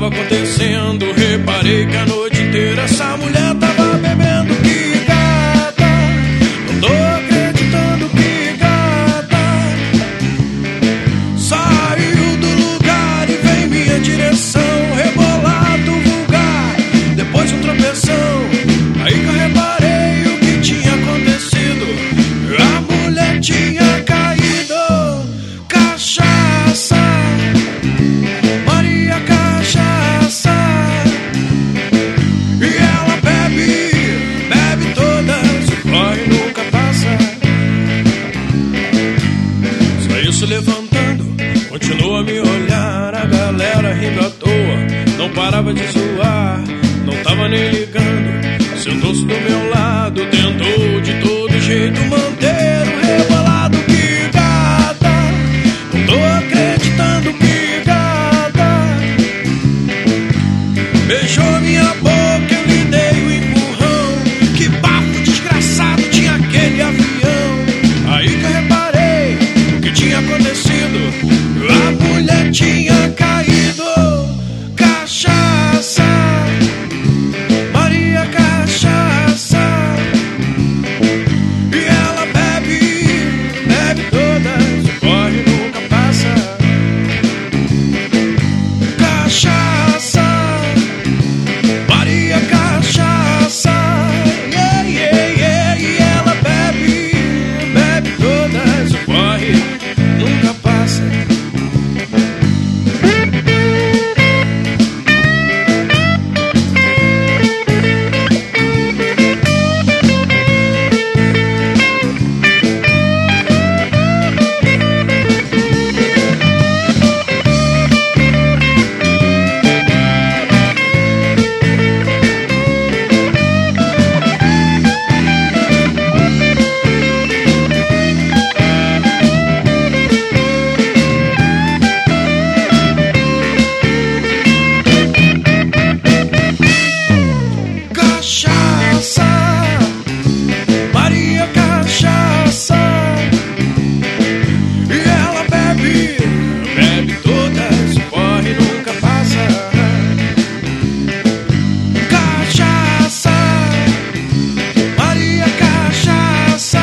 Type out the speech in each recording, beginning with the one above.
tava acontecendo. Reparei que a noite inteira essa mulher tava bebendo. Que gata, não tô acreditando, que gata. Saiu do lugar e veio em minha direção, rebolado vulgar, depois um tropeção. Aí que eu reparei o que tinha acontecido. A mulher tinha caído. Cachaça, Maria Cachaça. E ela bebe, bebe todas, o corre nunca passa. Saiu se levantando, continua a me olhar. A galera rindo à toa, não parava de zoar, não tava nem ligando. Sentou-se do meu lado, tentou de todo jeito manter o rebolado. Que gata, não tô acreditando, que gata. Beijou minha boca, eu lhe dei o empurrão. Que bafo desgraçado tinha aquele avião. Aí que eu reparei o que tinha acontecido. A mulher tinha caído. Cachaça, Maria Cachaça. E ela bebe, bebe todas, corre nunca passa. Cachaça, Maria Cachaça. Yeah, yeah, yeah. E ela bebe, bebe todas, corre nunca passa. Cachaça, Maria Cachaça. E ela bebe, bebe todas, corre nunca passa. Cachaça, Maria Cachaça.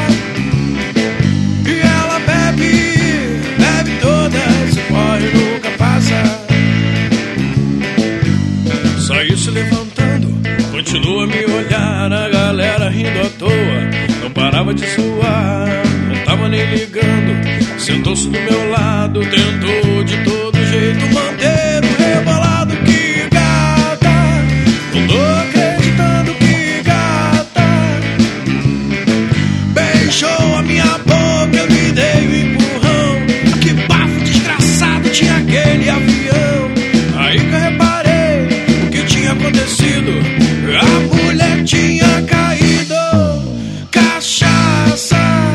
E ela bebe, bebe todas, corre nunca passa. Saiu se levantando, continua a me olhar. A galera rindo à toa, não parava de zoar, não tava nem ligando. Sentou-se do meu lado, tentou de todo jeito manter o rebolado. Que gata, não tô acreditando, que gata. Beijou a minha boca, eu lhe dei o empurrão. Que bafo desgraçado tinha aquele avião. Aí que eu reparei o que tinha acontecido. A mulher tinha caído. Cachaça,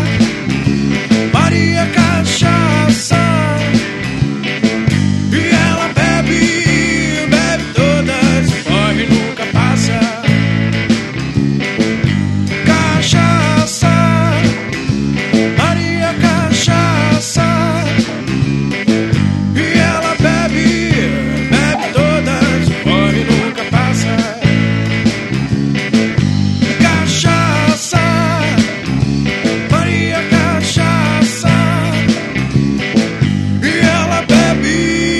Maria Cachaça. E ela bebe, bebe todas, corre nunca passa. Cachaça, Maria Cachaça. E ela bebe, bebe todas, corre nunca passa. Cachaça, Maria Cachaça. E ela bebe,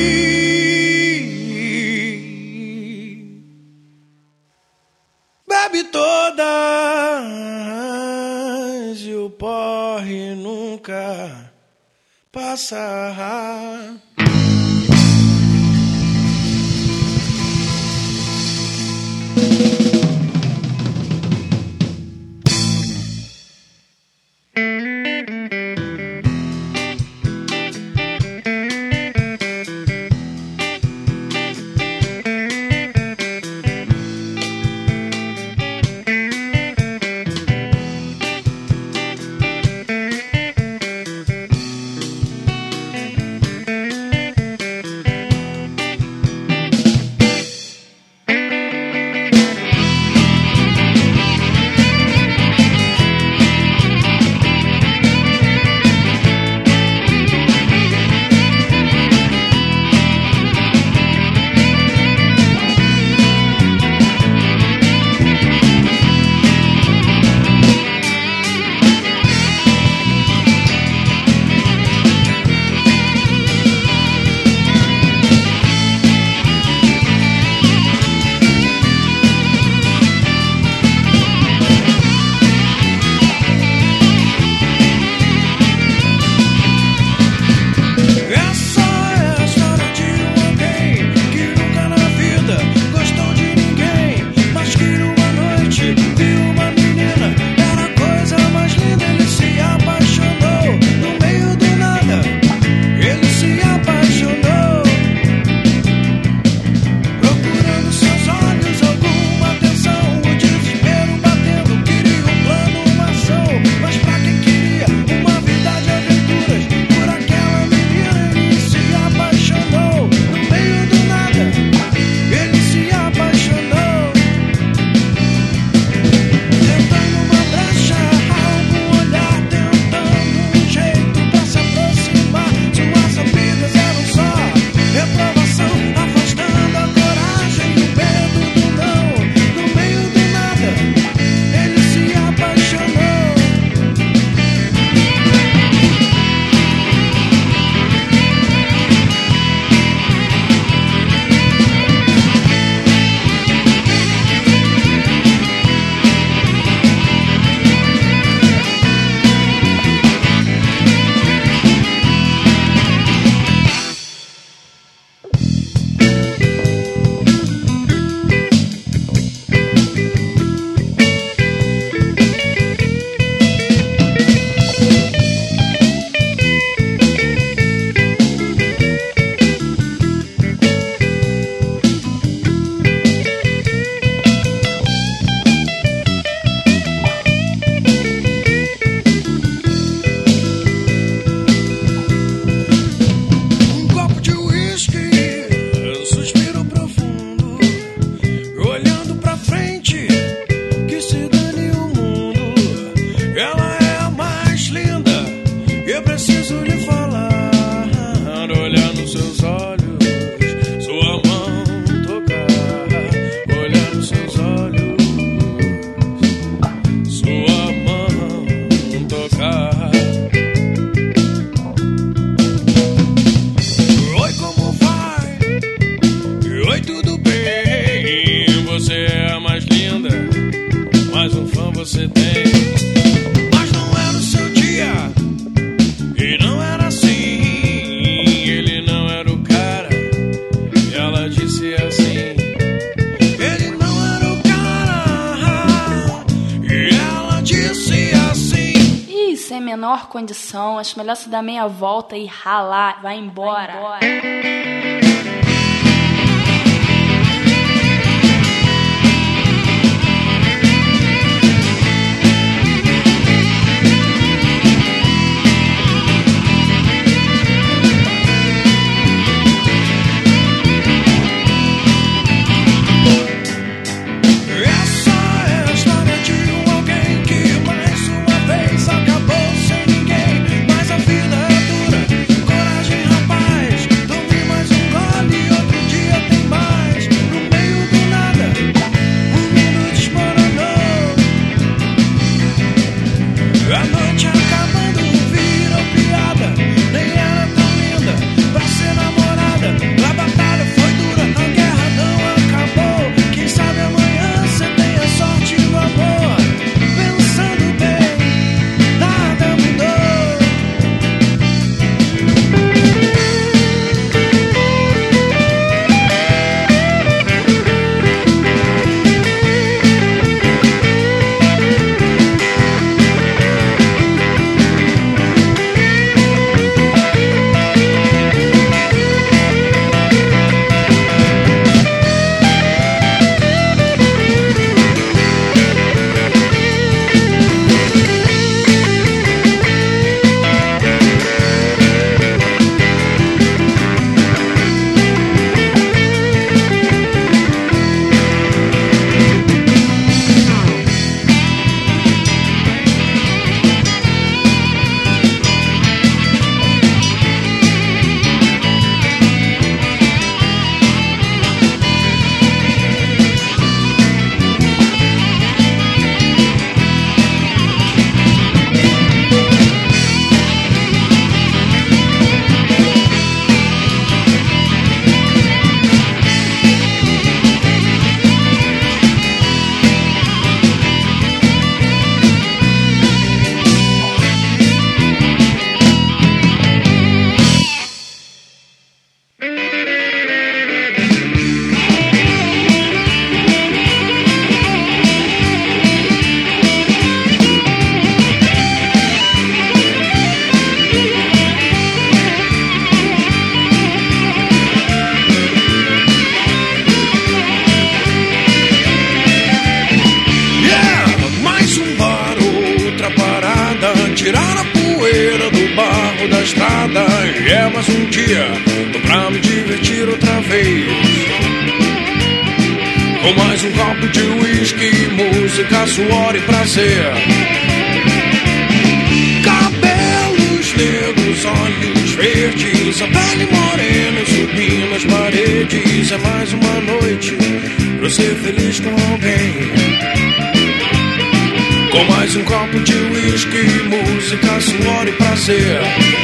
bebe todas, e o porre nunca passa. disse assim. Ele não era o cara. E ela disse assim. Ih, sem menor condição. Acho melhor se dar meia volta e ralar. Vai embora. Tirar a poeira do barro da estrada. E é mais um dia pra me divertir outra vez, com mais um copo de uísque, música, suor e prazer. Cabelos negros, olhos verdes, a pele morena subindo as paredes. É mais uma noite pra ser feliz com alguém, com mais um copo de uísque, música, suor e prazer.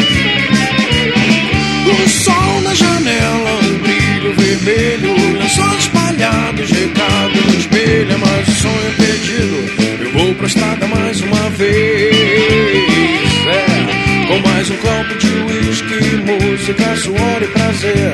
O sol na janela, um brilho vermelho, lençóis espalhados, recado no espelho. É mais um sonho perdido, eu vou pra estrada mais uma vez. Com mais um copo de uísque, música, suor e prazer.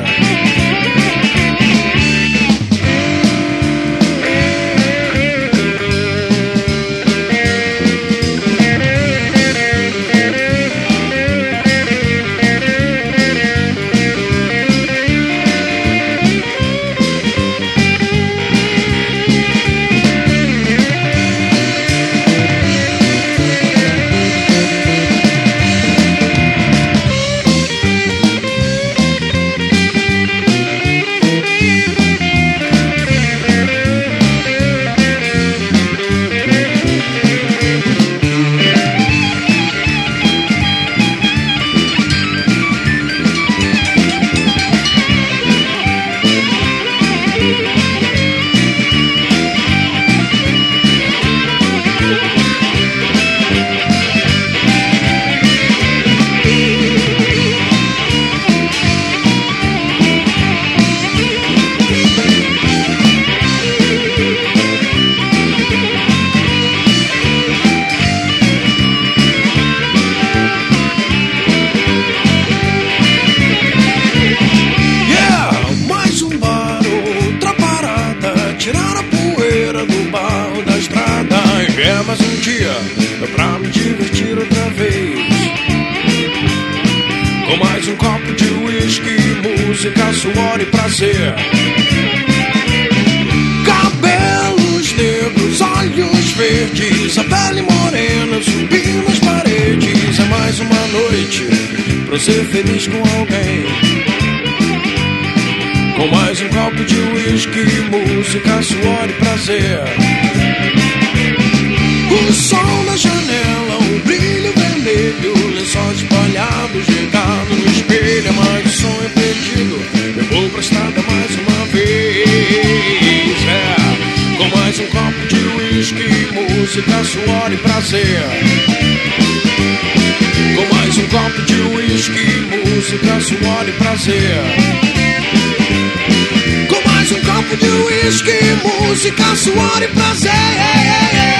suor e prazer. Cabelos negros, olhos verdes, a pele morena subindo as paredes. É mais uma noite pra ser feliz com alguém. Com mais um copo de uísque, música, suor e prazer. O sol na janela, o brilho vermelho, lençóis espalhados, ligado no espelho. É mais um sonho perdido, eu vou pra estrada mais uma vez. Com mais um copo de uísque, música, suor e prazer. Com mais um copo de uísque, música, suor e prazer. Com mais um copo de uísque, música, suor e prazer.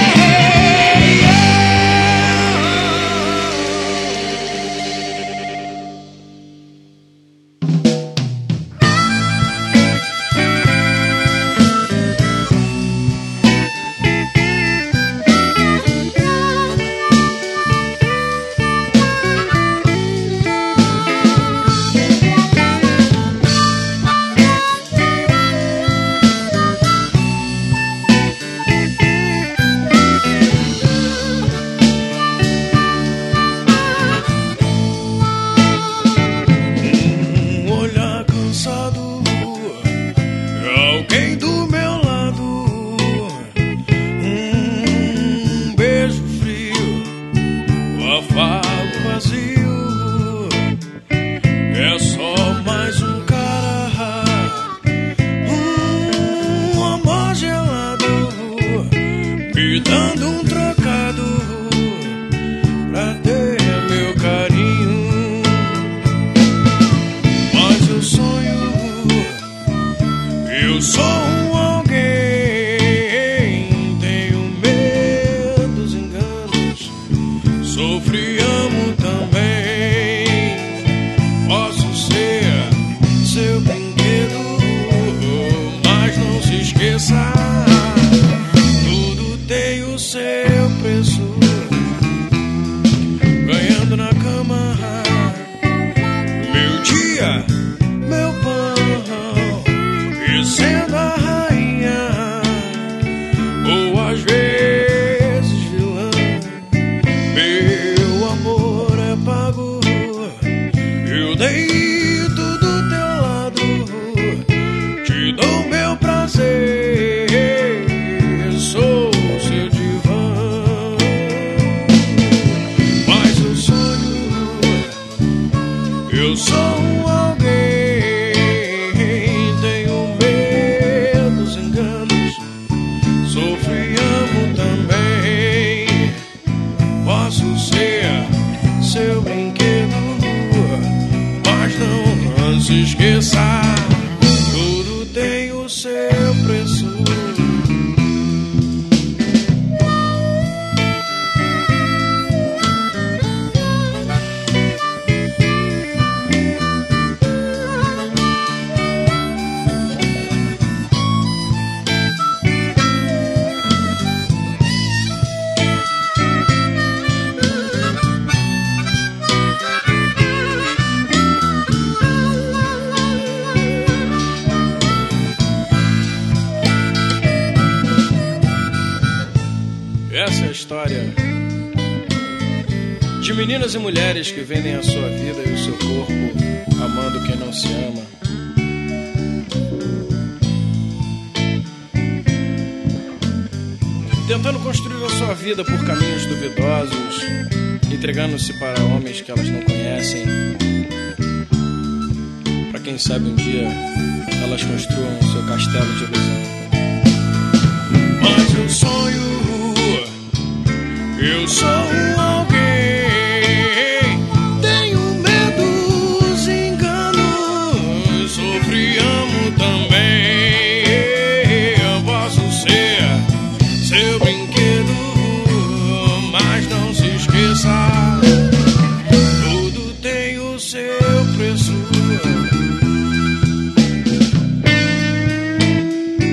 Essa é a história de meninas e mulheres que vendem a sua vida e o seu corpo, amando quem não se ama. Tentando construir a sua vida por caminhos duvidosos, entregando-se para homens que elas não conhecem, para quem sabe um dia elas construam o seu castelo de ilusão. Mas eu sonho, eu sou alguém, tenho medos, enganos, sofro e amo também. Eu posso ser seu brinquedo, mas não se esqueça, tudo tem o seu preço.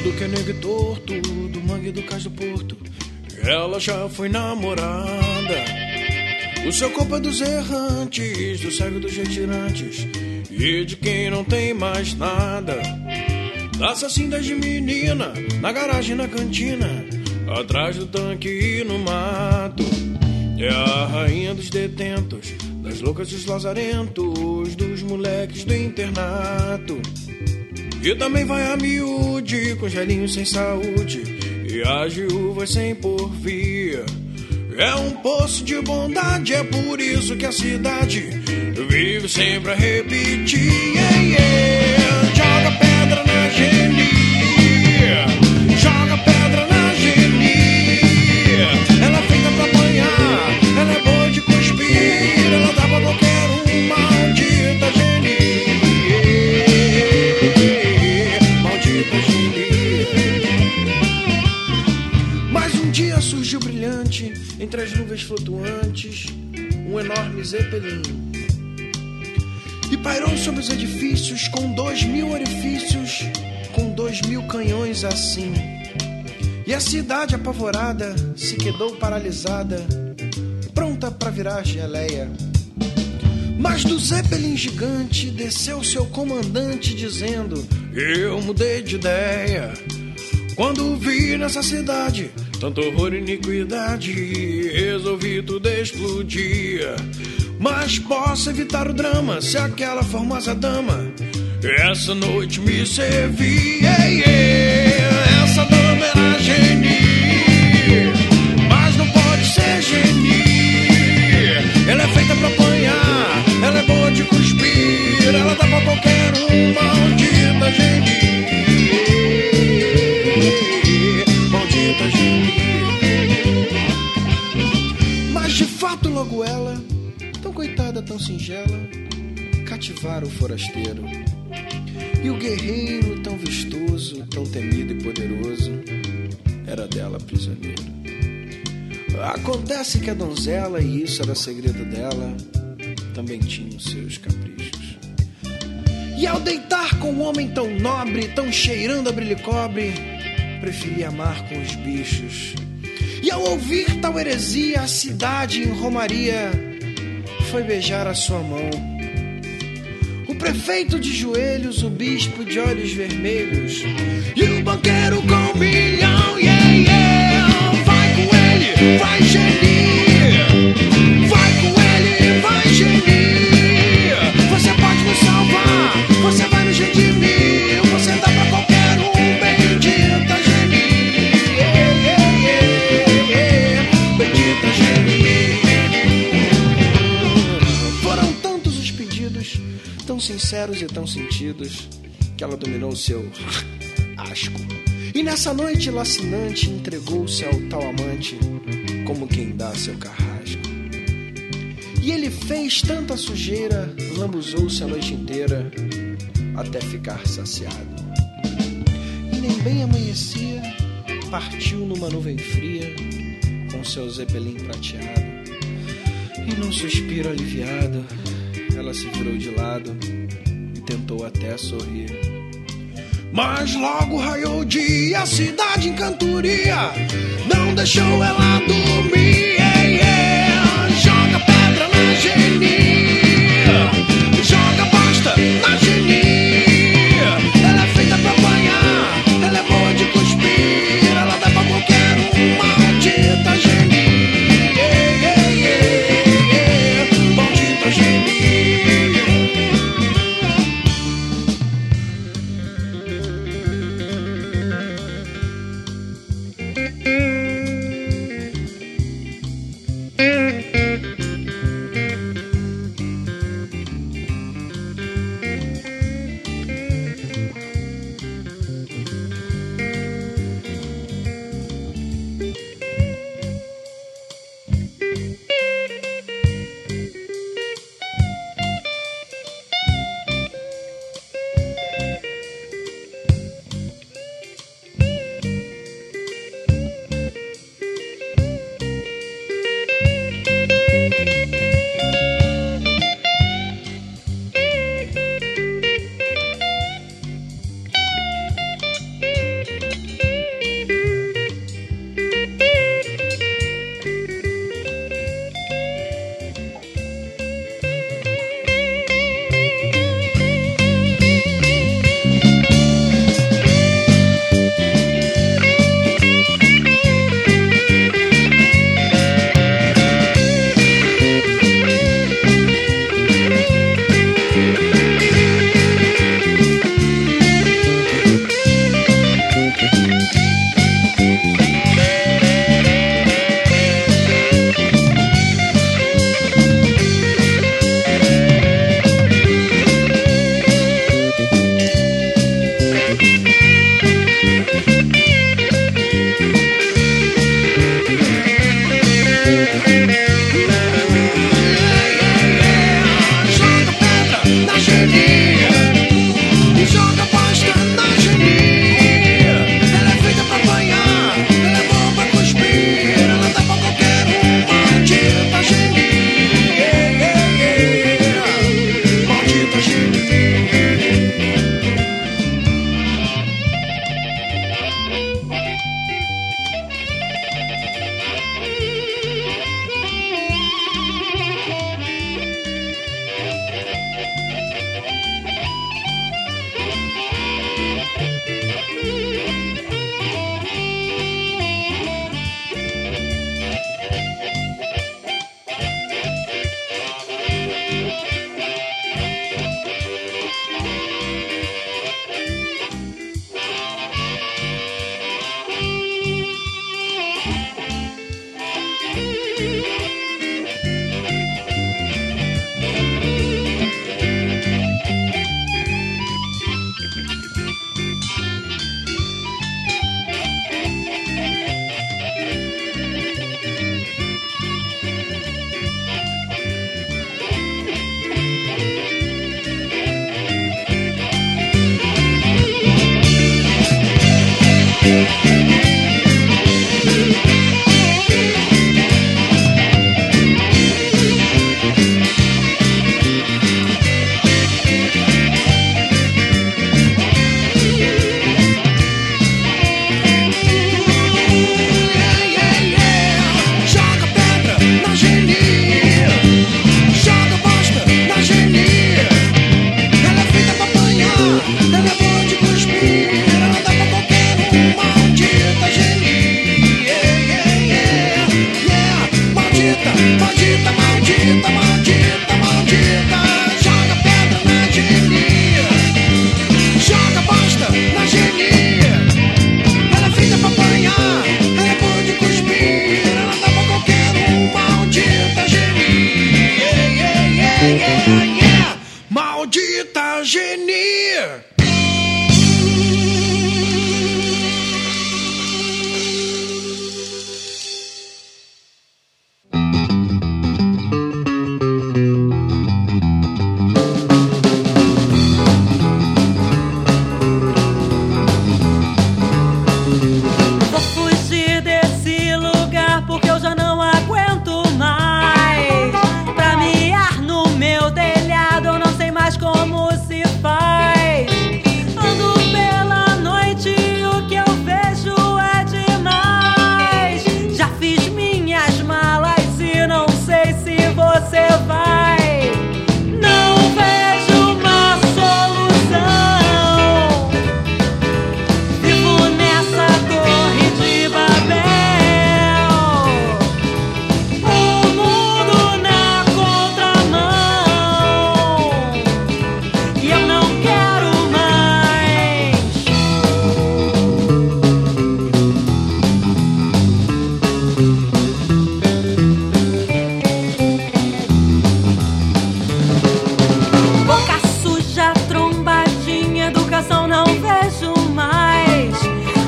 Tudo que é negro e torto, do mangue do cais do porto, ela já foi namorada. O seu corpo é dos errantes, do cego dos retirantes e de quem não tem mais nada. Dança assim desde menina, na garagem, na cantina, atrás do tanque e no mato. É a rainha dos detentos, das loucas dos lazarentos, dos moleques do internato. E também vai a miúde, com os velhinhos sem saúde e as viúvas sem porvia. É um poço de bondade, é por isso que a cidade vive sempre a repetir. Yeah, yeah. Joga pedra na Geni, joga pedra na Geni. Ela é feita pra apanhar, ela é boa de cuspir, ela dá pra qualquer um, maldita Geni. Maldita Geni. Mas um dia surgiu brilhante, entre as nuvens flutuantes, um enorme zeppelin. E pairou sobre os edifícios com 2.000 orifícios, com 2.000 canhões assim. E a cidade apavorada se quedou paralisada, pronta pra virar geleia. Mas do zeppelin gigante desceu seu comandante dizendo: eu mudei de ideia quando vi nessa cidade tanto horror e iniquidade, resolvi tudo explodir. Mas posso evitar o drama se aquela formosa dama essa noite me servia. Yeah, yeah. Essa dama era Geni, mas não pode ser Geni. Ela é feita pra apanhar, ela é boa de cuspir, ela dá pra qualquer um, maldita Geni. Maldita Geni. Mas de fato logo ela, tão coitada, tão singela, cativara o forasteiro. E o guerreiro tão vistoso, tão temido e poderoso, era dela prisioneiro. Acontece que a donzela, e isso era segredo dela, também tinha os seus caprichos. E ao deitar com um homem tão nobre, tão cheirando a brilho-cobre, preferia amar com os bichos. E ao ouvir tal heresia, a cidade em romaria foi beijar a sua mão. O prefeito de joelhos, o bispo de olhos vermelhos e o banqueiro com $1 milhão. Yeah, yeah. Vai com ele, vai Geni. Vai com ele, vai Geni. Você pode nos salvar, você vai nos redimir, você dá pra qualquer um, bendita Geni. Yeah, yeah, yeah, yeah. Bendita Geni. Foram tantos os pedidos, tão sinceros e tão sentidos, que ela dominou seu asco. E nessa noite lacinante entregou-se ao tal amante, como quem dá seu carrasco. E ele fez tanta sujeira, lambuzou-se a noite inteira, até ficar saciado. E nem bem amanhecia, partiu numa nuvem fria, com seu zeppelin prateado. E num suspiro aliviado, ela se virou de lado e tentou até sorrir. Mas logo raiou o dia, a cidade em cantoria não deixou ela dormir. Yeah, yeah. Joga pedra na Geni, joga bosta na Geni. Ela é feita pra apanhar, ela é boa de cuspir, ela dá pra qualquer um, maldita Geni. Yeah, yeah, yeah, yeah. Maldita Geni.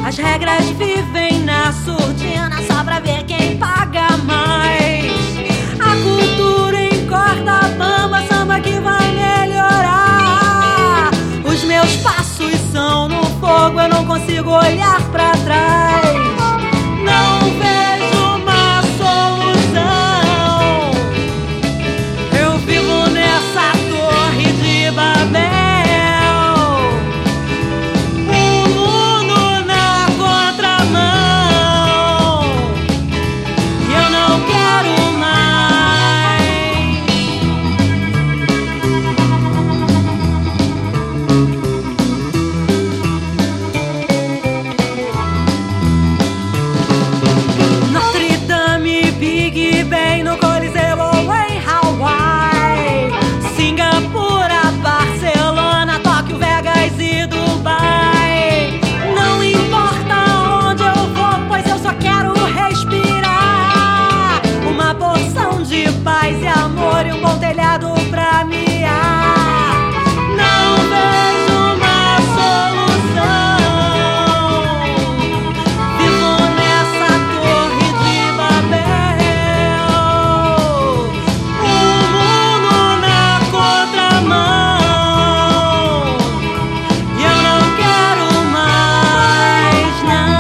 As regras vivem na surdina só pra ver quem paga mais. A cultura em corda bamba, samba que vai melhorar. Os meus passos são no fogo, eu não consigo olhar pra trás. Não vejo uma solução. Eu vivo nessa torre de Babel. Paz e amor e um bom telhado pra miar. Não vejo uma solução. Vivo nessa torre de Babel. O mundo na contramão. E eu não quero mais, não.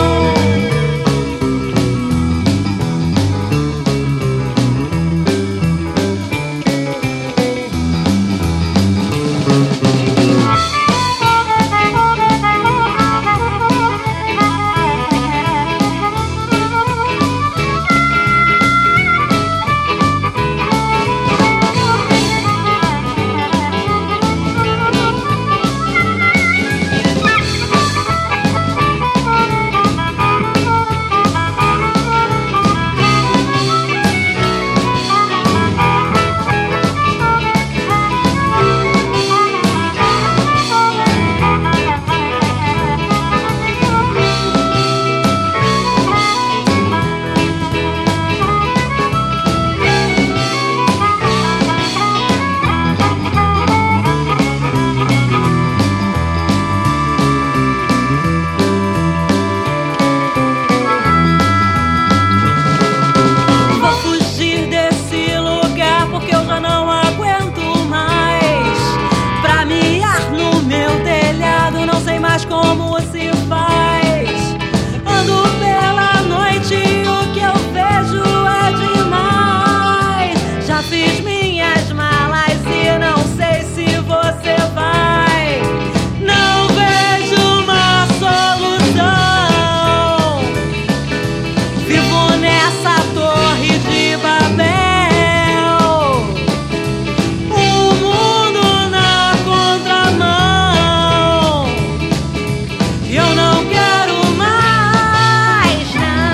Como se faz? Ando pela noite e o que eu vejo é demais. Já fiz minhas malas e não sei se você vai. Não vejo uma solução. Vivo nessa torre de Babel. O mundo na contramão. Eu não quero mais,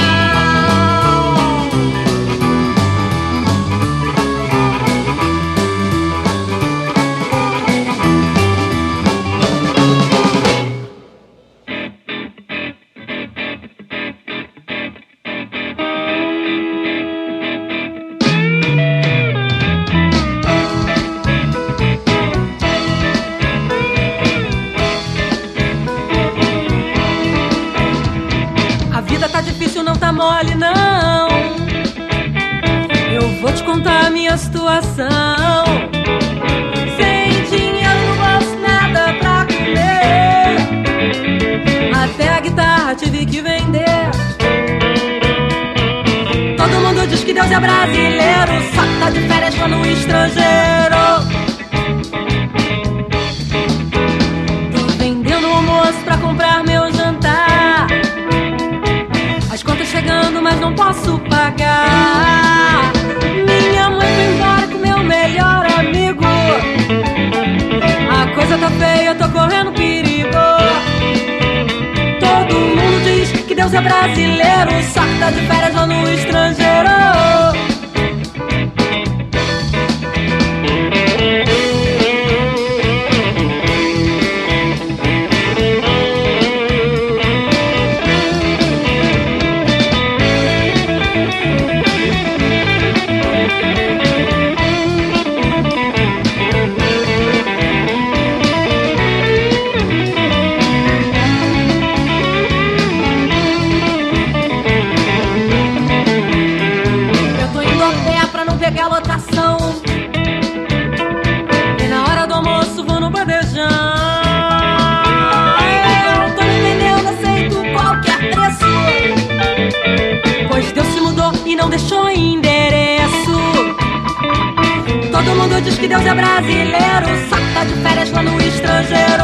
a vida tá difícil, não tá mole, não. Eu vou te contar a minha situação. Sem dinheiro não gosto nada pra comer. Até a guitarra tive que vender. Todo mundo diz que Deus é brasileiro, só que tá de férias lá no estrangeiro. Tô vendendo o almoço pra comprar meu jantar. As contas chegando, mas não posso pagar. Minha mãe foi embora com meu melhor amigo. A coisa tá feia, eu tô correndo perigo. Todo mundo diz que Deus é brasileiro, só que tá de férias lá no estrangeiro. mundo diz que Deus é brasileiro, só que tá de férias lá no estrangeiro.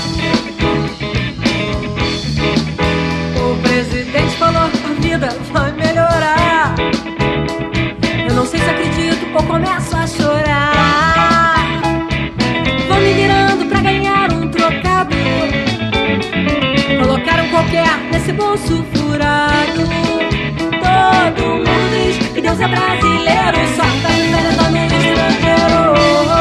O presidente falou que a vida vai melhorar. Eu não sei se acredito ou começo a chorar. Vou me virando pra ganhar um trocado. Colocaram qualquer nesse bolso furado. Todo mundo diz que Deus é brasileiro, só que tá de férias lá no estrangeiro.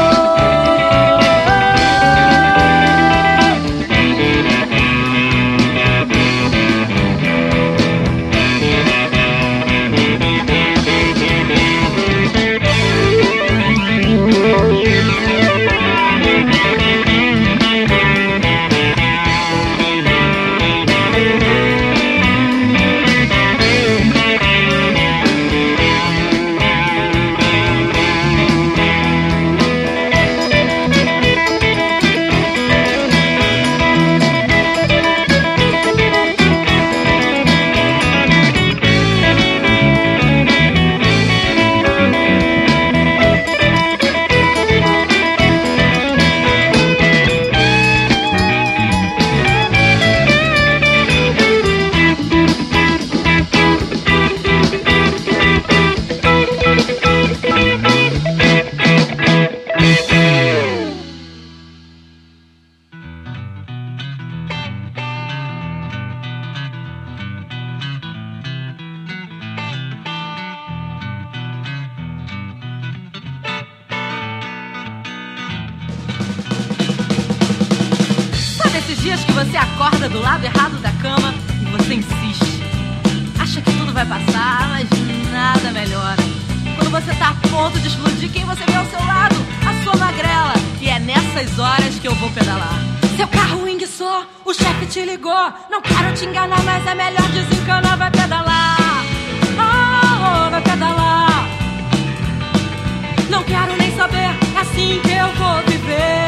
Dias que você acorda do lado errado da cama e você insiste. Acha que tudo vai passar, mas nada melhora. Quando você tá a ponto de explodir, quem você vê ao seu lado? A sua magrela. E é nessas horas que eu vou pedalar. Seu carro enguiçou, o chefe te ligou. Não quero te enganar, mas é melhor desencanar. Vai pedalar, oh, vai pedalar. Não quero nem saber, é assim que eu vou viver.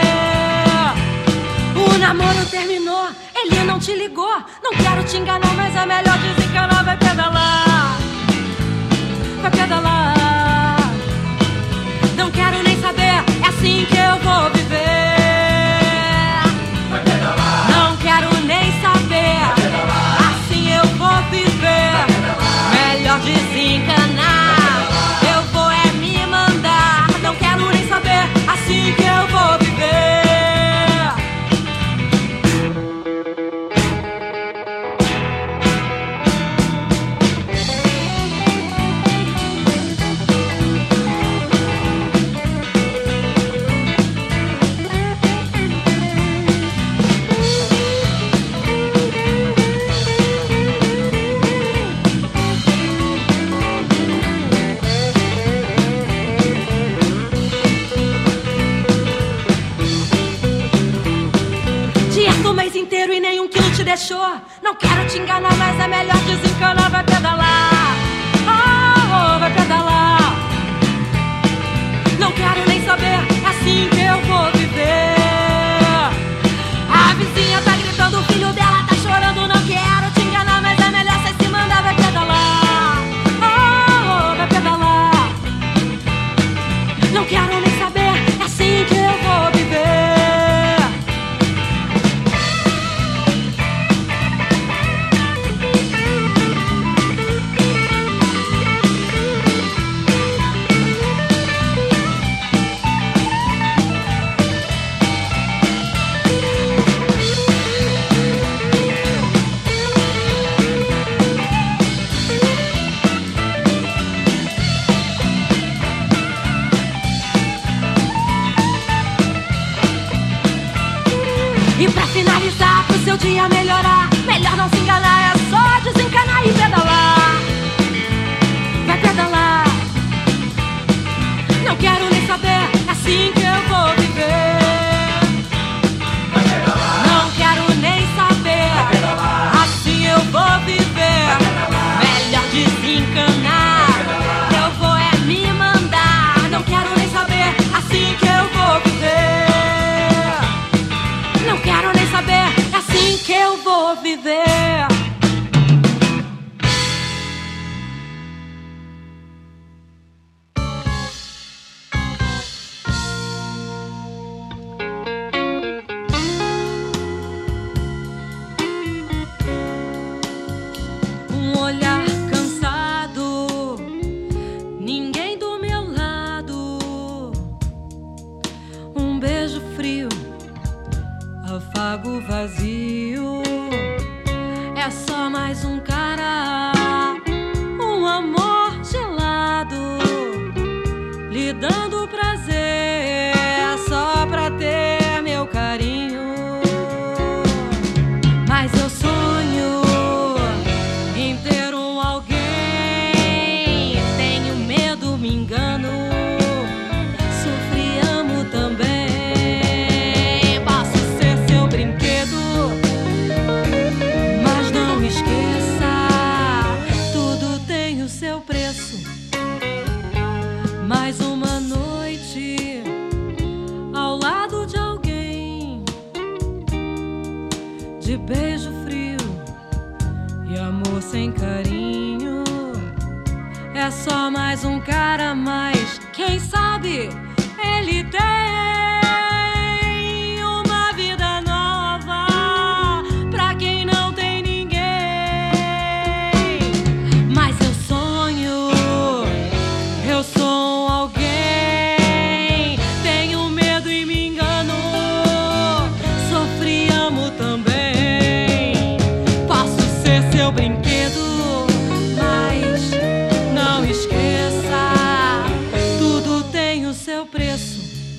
O namoro terminou, ele não te ligou. Não quero te enganar, mas é melhor desencanar. Vai pedalar, vai pedalar. Não quero nem saber, é assim que eu vou viver. Vai pedalar. Não quero nem saber, vai pedalar. Assim eu vou viver. Melhor desencanar. Eu vou é me mandar. Não quero nem saber, assim que eu vou viver. E nenhum quilo te deixou. Não quero te enganar, mas é melhor desencanar. Vai pedalar, oh, vai pedalar. Não quero nem saber, é assim que eu vou viver. A vizinha tá gritando, o filho dela tá chorando. Não quero te enganar, mas é melhor cê se mandar. Vai pedalar, oh, vai pedalar. Não quero nem saber, é assim que eu vou viver. E pra finalizar, pro seu dia melhorar, melhor não se enganar, é só desencanar e pedalar. Vai pedalar. Não quero nem saber, é assim que eu vou viver. Vai pedalar. Não quero nem saber, vai pedalar. Assim eu vou viver. Melhor desencanar, eu vou é me mandar. Não quero nem saber, assim que eu vou viver. Não quero nem saber, é assim que eu vou viver. mais um cara, um amor gelado, lhe dando prazer só pra ter meu carinho. Mas eu sonho em ter um alguém, tenho medo, me engano, sofri, amo também. Posso ser seu brinquedo, mas não esqueça, tudo tem o seu preço. Mais uma noite ao lado de alguém, de beijo frio e amor sem carinho. É só mais um cara, mas quem sabe ele tem uma vida nova pra quem não tem ninguém. Mas eu sonho, eu sou alguém, tenho medo e me engano, sofri, amo também. Posso ser seu brinquedo, mas não esqueça, tudo tem o seu preço.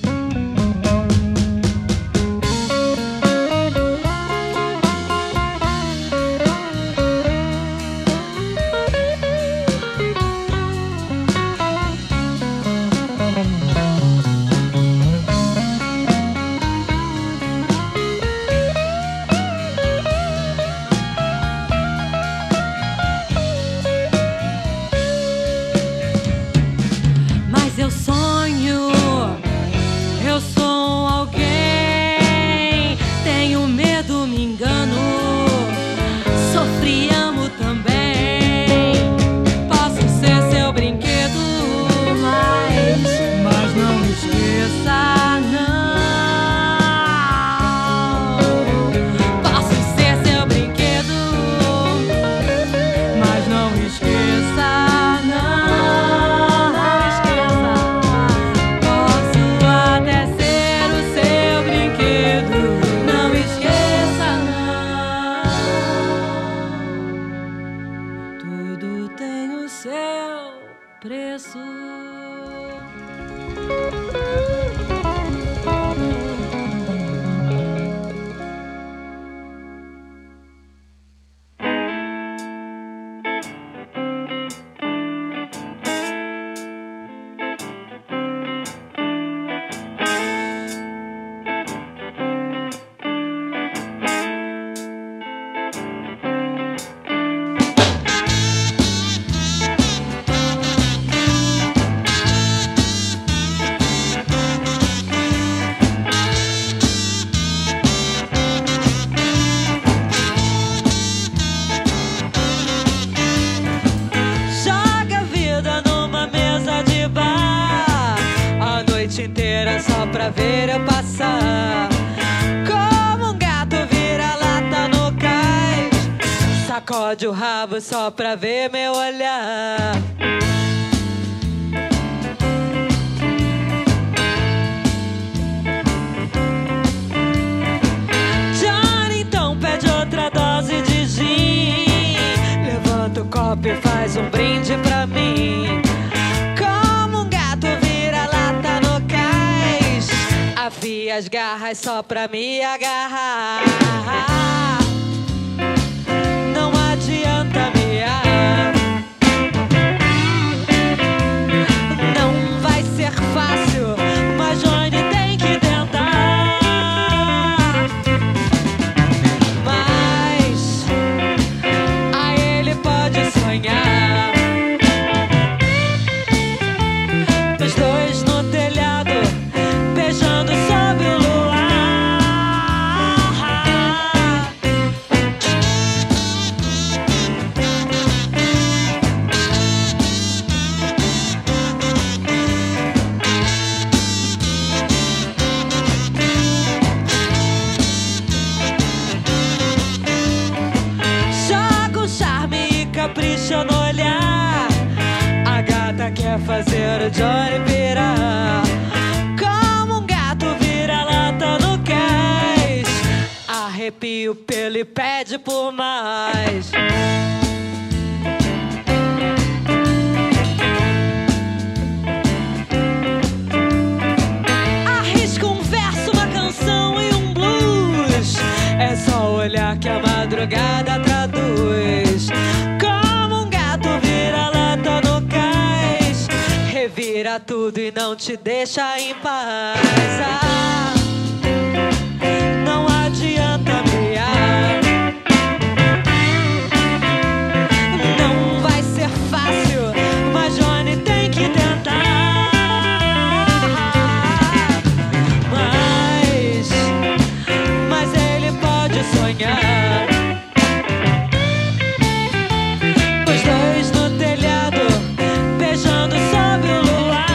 Mas eu sonho, eu sou alguém, tenho medo, me engano, sofri, amo também. Posso ser seu brinquedo, mas não esqueça, não. Posso ser seu brinquedo, mas não esqueça, não. Posso até ser o seu brinquedo, não esqueça, não. Tudo tem o seu preço. Joga a vida numa mesa de bar, a noite inteira só pra ver eu passar. Como um gato vira-lata no cais, sacode o rabo só pra ver meu olhar. Johnny então pede outra dose de gin, levanta o copo e faz um brinde pra mim. Como um gato vira-lata no cais, afia as garras só pra me agarrar. Não adianta miar, não vai ser fácil, mas Johnny tem que tentar. Mas a ele pode sonhar, os dois no telhado, beijando sob o luar. Joga um charme e capricha no olhar, a gata quer fazer o Johnny pirar. Como um gato vira-lata no cais, arrepia o pelo e pede por mais. madrugada traduz. Como um gato vira-lata no cais, revira tudo e não te deixa em paz. Ah, não adianta miar, não vai ser fácil, mas Johnny tem que tentar. Mas ele pode sonhar. Os dois no telhado, beijando sob o luar.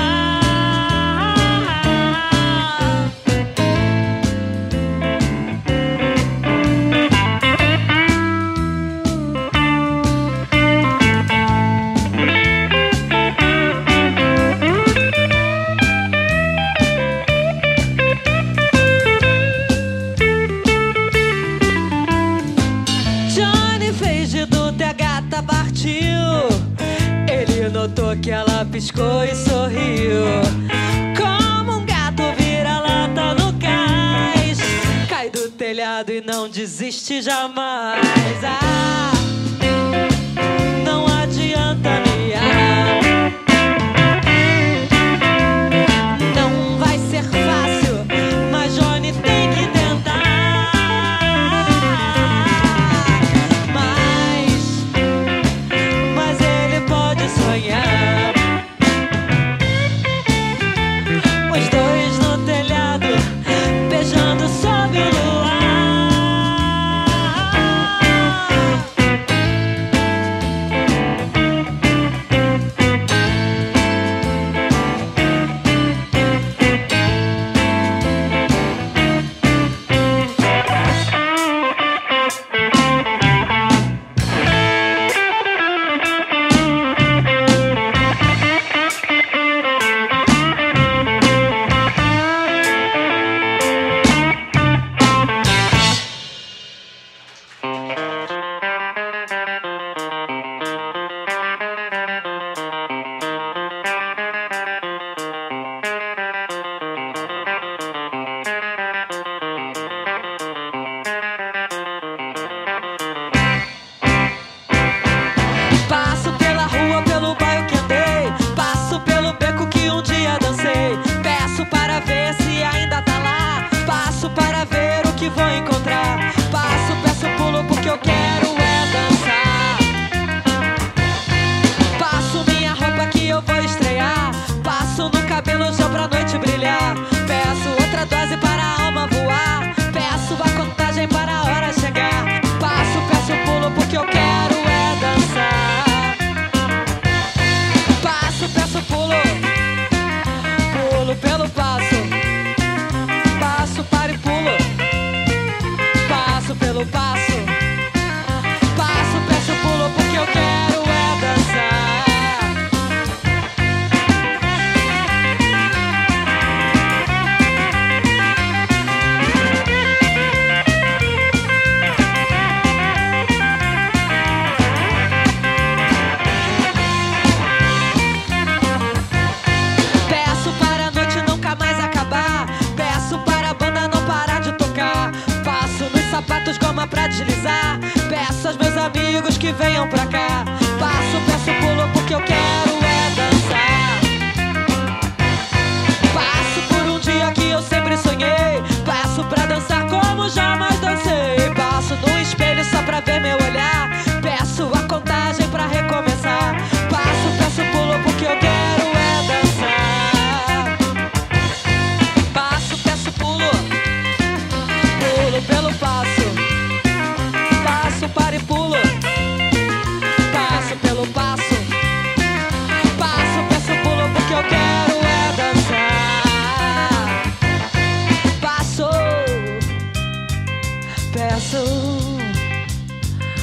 Johnny fez de tudo e a gata partiu. Ele notou que ela piscou e sorriu. Como um gato vira-lata no cais, cai do telhado e não desiste jamais. Ah, não adianta miar, não vai ser fácil, mas Johnny tem que tentar. Mas ele pode sonhar. Os dois no telhado, beijando sob o luar. Passo pela rua, pelo bairro que andei, passo pelo beco que um dia dancei. Peço para ver se ainda tá lá, passo para ver o que vou encontrar. Passo, peço, pulo porque eu quero é dançar. Passo minha roupa que eu vou estrear, passo no cabelo já pra noite brilhar. Peço outra dose para a alma voar, peço a contagem para a hora chegar. Passo, peço, pulo porque eu quero é dançar. Passo, peço, pulo, pulo pelo passo. Passo, para e pulo, passo pelo passo. Passo, peço, pulo porque eu quero é dançar. Peço para a noite nunca mais acabar, peço para a banda não parar de tocar. Passo nos sapatos goma pra deslizar, peço aos meus amigos que venham pra cá. Passo, peço, pulo porque eu quero é dançar. Passo por um dia que eu sempre sonhei, passo pra dançar como jamais dancei. Passo no espelho só pra ver meu olhar, peço a contagem pra recomeçar. Passo, peço, pulo porque eu quero é dançar. Passo, peço, pulo, pulo pelo passo. Passo, para e pulo, passo pelo passo. Passo, peço, pulo porque eu quero é dançar. Passo, peço,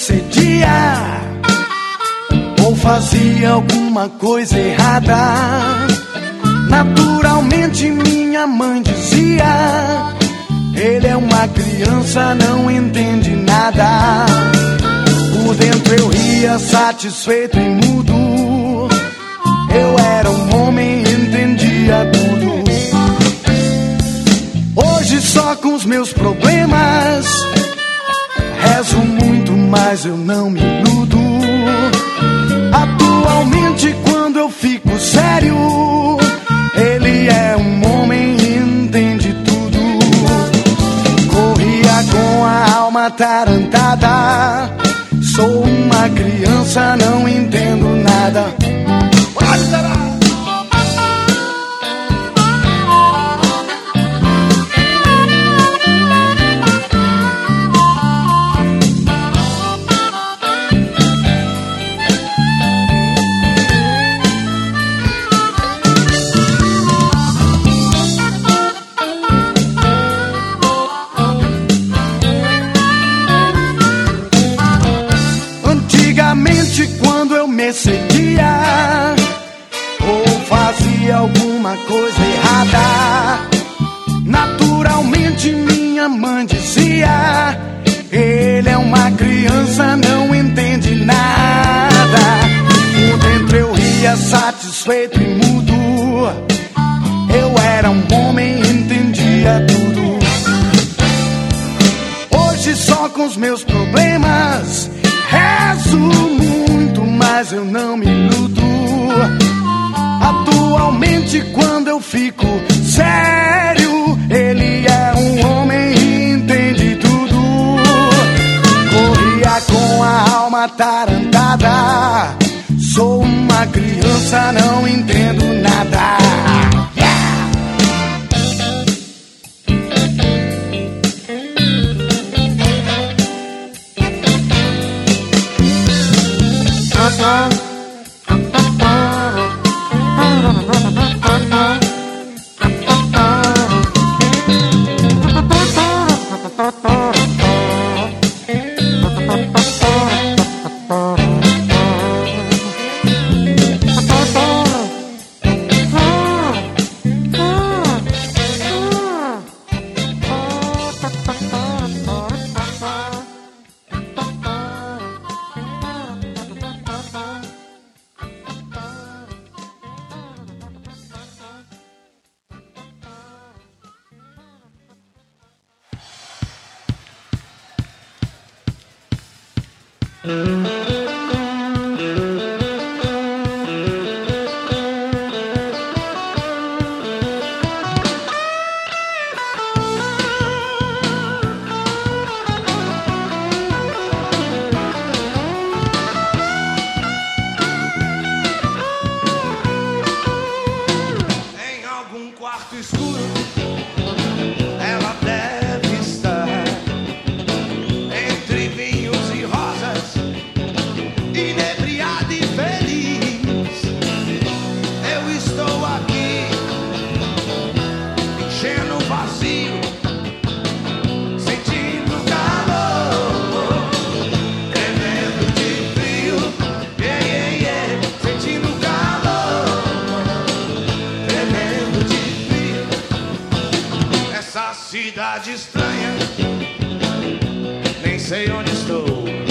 excedia ou fazia alguma coisa errada. Naturalmente minha mãe dizia: ele é uma criança, não entende nada. Por dentro eu ria, satisfeito e mudo. Eu era um homem, entendia tudo. Hoje só com os meus problemas rezo muito, mas eu não me iludo. Atualmente quando eu fico sério, ele é um homem e entende tudo. Corria com a alma atarantada. Sou uma criança, não entendo nada. Quando eu me excedia ou fazia alguma coisa errada, naturalmente minha mãe dizia: ele é uma criança, não entende nada. Por dentro eu ria, satisfeito e mudo. Eu era um homem, entendia tudo. Hoje só com os meus problemas rezo muito, mas eu não me iludo. Atualmente quando eu fico sério, ele é um homem e entende tudo. Corria com a alma atarantada. Sou uma criança, não entendo nada. Cidade estranha, nem sei onde estou,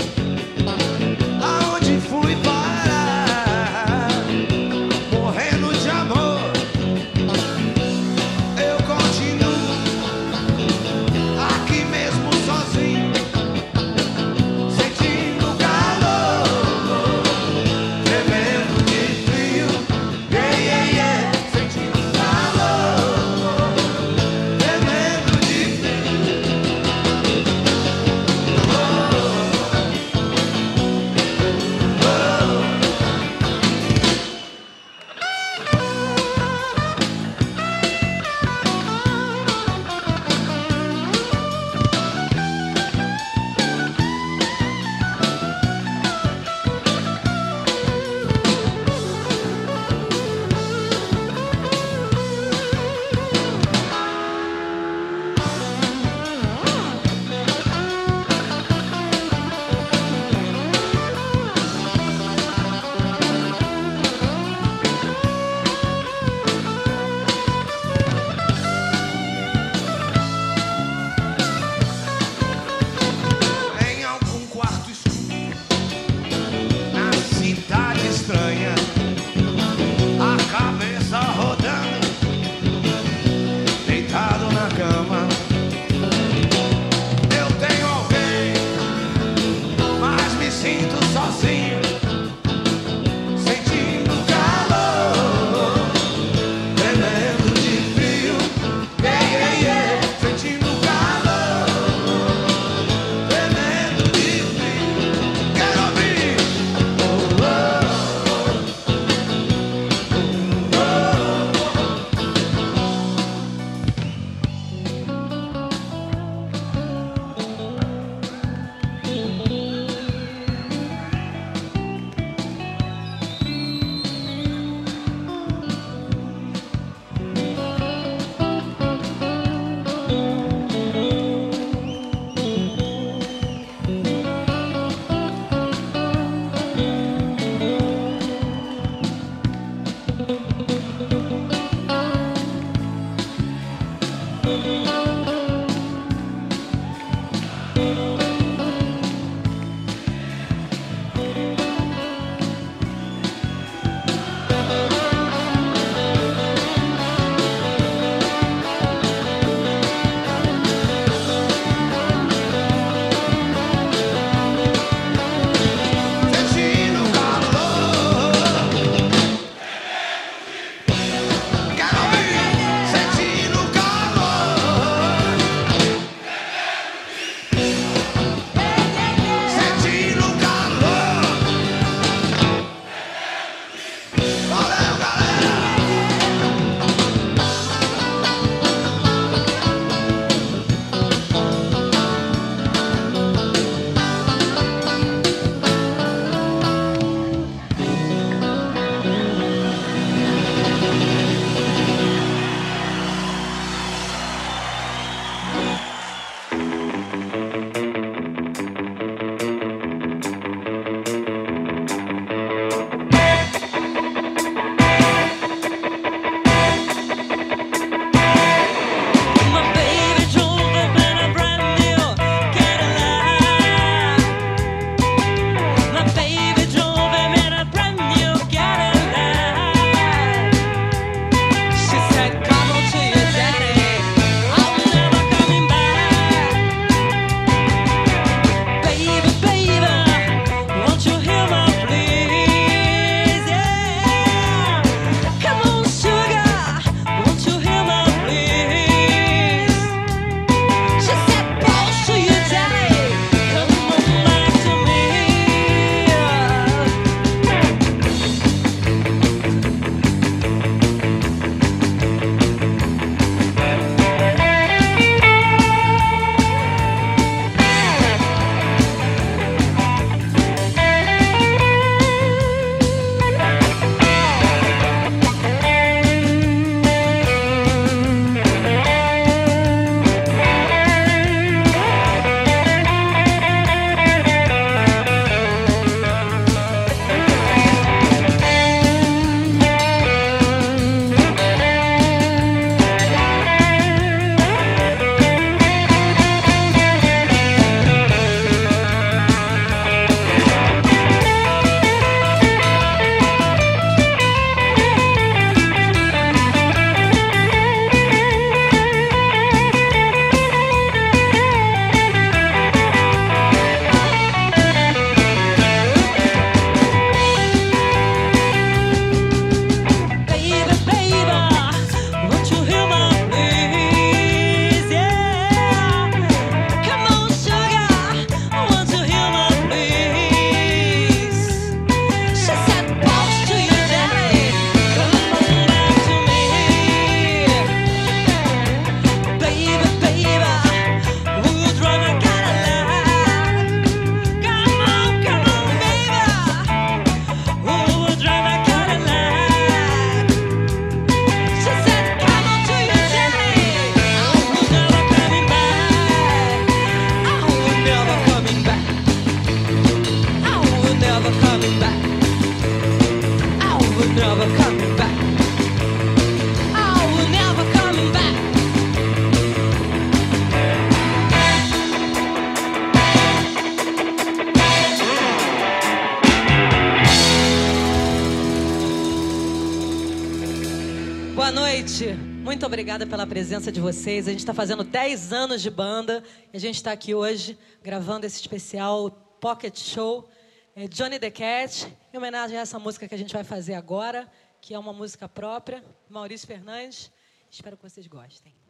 aonde fui parar, morrendo de amor. Eu continuo aqui mesmo sozinho, sentindo calor, tremendo de frio, yeah, yeah, yeah, sentindo calor, tremendo de frio. Boa noite. Muito obrigada pela presença de vocês. A gente está fazendo 10 anos de banda e a gente está aqui hoje gravando esse especial Pocket Show Johnny the Cat, em homenagem a essa música que a gente vai fazer agora, que é uma música própria, Maurício Fernandes. Espero que vocês gostem.